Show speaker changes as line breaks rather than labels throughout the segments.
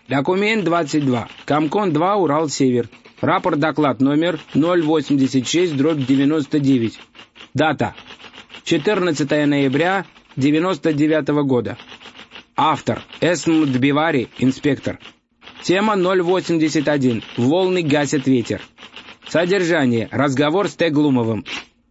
Документ 22. Комкон-2, Урал-Север. Рапорт-доклад номер 086/99. Дата. 14 ноября 99 года. Автор. С.М. Дбивари, инспектор. Тема 081. Волны гасят ветер. Содержание. Разговор с Т. Глумовым.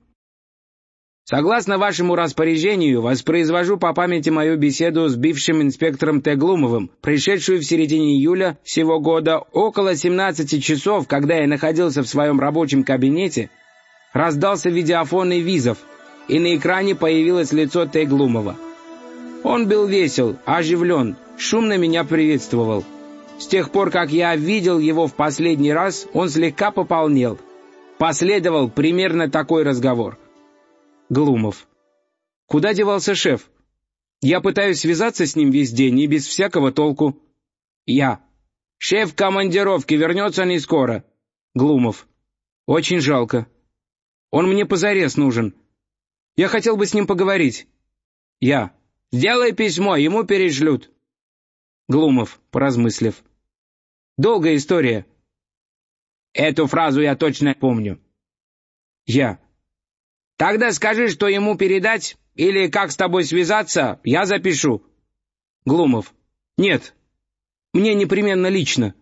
Согласно вашему распоряжению, воспроизвожу по памяти мою беседу с бывшим инспектором Т. Глумовым, пришедшую в середине июля сего года около 17 часов, когда я находился в своем рабочем кабинете, раздался видеофонный визов, и на экране появилось лицо Т. Глумова. Он был весел, оживлен, шумно меня приветствовал. С тех пор, как я видел его в последний раз, он слегка пополнел. Последовал примерно такой разговор. Глумов. Куда девался шеф? Я пытаюсь связаться с ним весь день и без всякого толку. Я. Шеф в командировке, вернется не скоро. Глумов. Очень жалко. Он мне позарез нужен. Я хотел бы с ним поговорить. Я. Сделай письмо, ему перешлют. Глумов, поразмыслив. Долгая история. Эту фразу я точно помню. Я. Тогда скажи, что ему передать, или как с тобой связаться, я запишу. Глумов. Нет, мне непременно лично.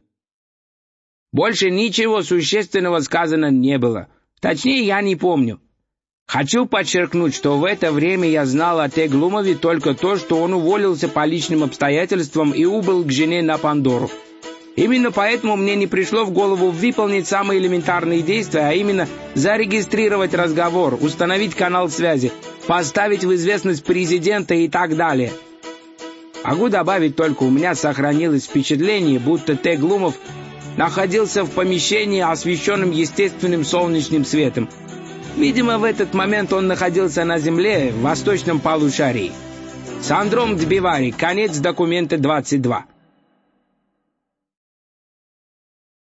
Больше ничего существенного сказано не было. Точнее, я не помню. Хочу подчеркнуть, что в это время я знал о Т. Глумове только то, что он уволился по личным обстоятельствам и убыл к жене на Пандору. Именно поэтому мне не пришло в голову выполнить самые элементарные действия, а именно зарегистрировать разговор, установить канал связи, поставить в известность президента и так далее. Могу добавить только, у меня сохранилось впечатление, будто Т. Глумов находился в помещении, освещенном естественным солнечным светом. Видимо, в этот момент он находился на земле в восточном полушарии. Сандром Дбивари, конец документа 22.